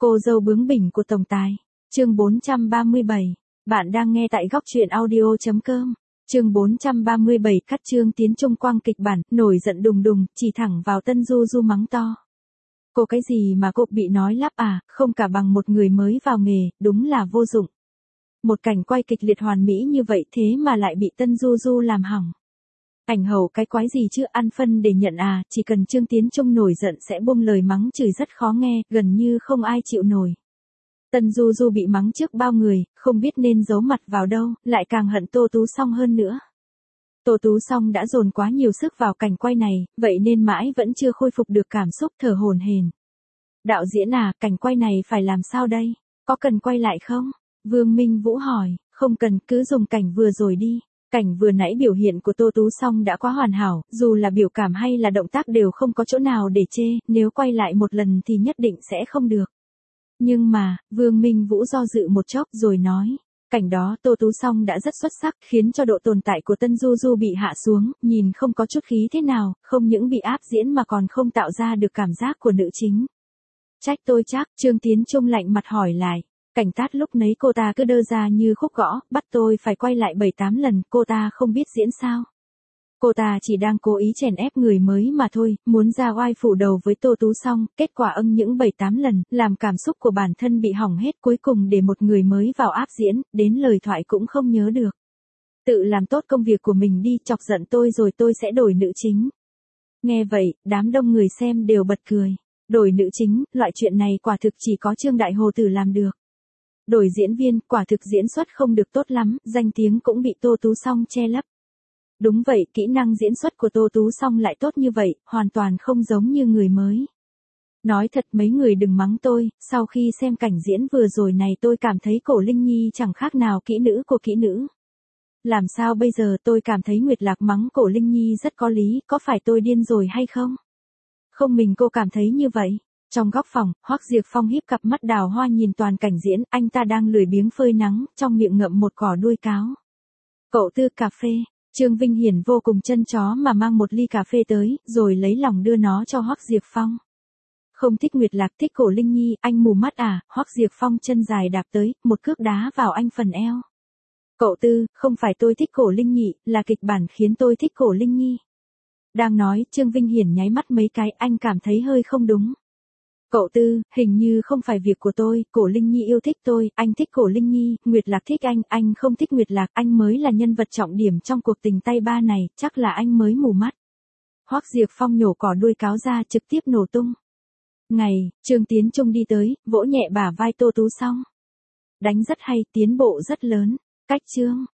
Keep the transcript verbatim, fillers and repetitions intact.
Cô dâu bướng bỉnh của tổng tài. Chương bốn trăm ba mươi bảy. Bạn đang nghe tại góc truyện audio chấm com. Chương bốn trăm ba mươi bảy cắt Trương Tiến Trung quang kịch bản, nổi giận đùng đùng, chỉ thẳng vào Tân Du Du mắng to. Cô cái gì mà cô bị nói lắp à, không cả bằng một người mới vào nghề, đúng là vô dụng. Một cảnh quay kịch liệt hoàn mỹ như vậy thế mà lại bị Tân Du Du làm hỏng. Ảnh hậu cái quái gì chứ, ăn phân để nhận à, chỉ cần Trương Tiến Trung nổi giận sẽ buông lời mắng chửi rất khó nghe, gần như không ai chịu nổi. Tân Du Du bị mắng trước bao người, không biết nên giấu mặt vào đâu, lại càng hận Tô Tú Song hơn nữa. Tô Tú Song đã dồn quá nhiều sức vào cảnh quay này, vậy nên mãi vẫn chưa khôi phục được cảm xúc, thở hổn hển. Đạo diễn à, cảnh quay này phải làm sao đây? Có cần quay lại không? Vương Minh Vũ hỏi. Không cần, cứ dùng cảnh vừa rồi đi. Cảnh vừa nãy biểu hiện của Tô Tú Song đã quá hoàn hảo, dù là biểu cảm hay là động tác đều không có chỗ nào để chê, nếu quay lại một lần thì nhất định sẽ không được. Nhưng mà, Vương Minh Vũ do dự một chốc rồi nói, cảnh đó Tô Tú Song đã rất xuất sắc, khiến cho độ tồn tại của Tân Du Du bị hạ xuống, nhìn không có chút khí thế nào, không những bị áp diễn mà còn không tạo ra được cảm giác của nữ chính. Trách tôi chắc, Trương Tiến Trung lạnh mặt hỏi lại. Cảnh tát lúc nấy cô ta cứ đơ ra như khúc gõ, bắt tôi phải quay lại bảy tám lần, cô ta không biết diễn sao. Cô ta chỉ đang cố ý chèn ép người mới mà thôi, muốn ra oai phủ đầu với Tô Tú Song, kết quả âng những bảy tám lần, làm cảm xúc của bản thân bị hỏng hết, cuối cùng để một người mới vào áp diễn, đến lời thoại cũng không nhớ được. Tự làm tốt công việc của mình đi, chọc giận tôi rồi tôi sẽ đổi nữ chính. Nghe vậy, đám đông người xem đều bật cười. Đổi nữ chính, loại chuyện này quả thực chỉ có Trương Đại Hồ Tử làm được. Đổi diễn viên, quả thực diễn xuất không được tốt lắm, danh tiếng cũng bị Tô Tú Song che lấp. Đúng vậy, kỹ năng diễn xuất của Tô Tú Song lại tốt như vậy, hoàn toàn không giống như người mới. Nói thật mấy người đừng mắng tôi, sau khi xem cảnh diễn vừa rồi này tôi cảm thấy Cổ Linh Nhi chẳng khác nào kỹ nữ của kỹ nữ. Làm sao bây giờ, tôi cảm thấy Nguyệt Lạc mắng Cổ Linh Nhi rất có lý, có phải tôi điên rồi hay không? Không mình cô cảm thấy như vậy. Trong góc phòng, Hoắc Diệp Phong híp cặp mắt đào hoa nhìn toàn cảnh diễn, anh ta đang lười biếng phơi nắng, trong miệng ngậm một cỏ đuôi cáo. Cậu Tư cà phê, Trương Vinh Hiển vô cùng chân chó mà mang một ly cà phê tới, rồi lấy lòng đưa nó cho Hoắc Diệp Phong. Không thích Nguyệt Lạc thích Cổ Linh Nhi, anh mù mắt à, Hoắc Diệp Phong chân dài đạp tới, một cước đá vào anh phần eo. Cậu Tư, không phải tôi thích Cổ Linh Nhi, là kịch bản khiến tôi thích Cổ Linh Nhi. Đang nói, Trương Vinh Hiển nháy mắt mấy cái, anh cảm thấy hơi không đúng. Cậu Tư, hình như không phải việc của tôi, Cổ Linh Nhi yêu thích tôi, anh thích Cổ Linh Nhi, Nguyệt Lạc thích anh, anh không thích Nguyệt Lạc, anh mới là nhân vật trọng điểm trong cuộc tình tay ba này, chắc là anh mới mù mắt. Hoắc Diệp Phong nhổ cỏ đuôi cáo ra trực tiếp nổ tung. Ngày, Trương Tiến Trung đi tới, vỗ nhẹ bả vai Tô Tú Song. Đánh rất hay, tiến bộ rất lớn, cách Trương.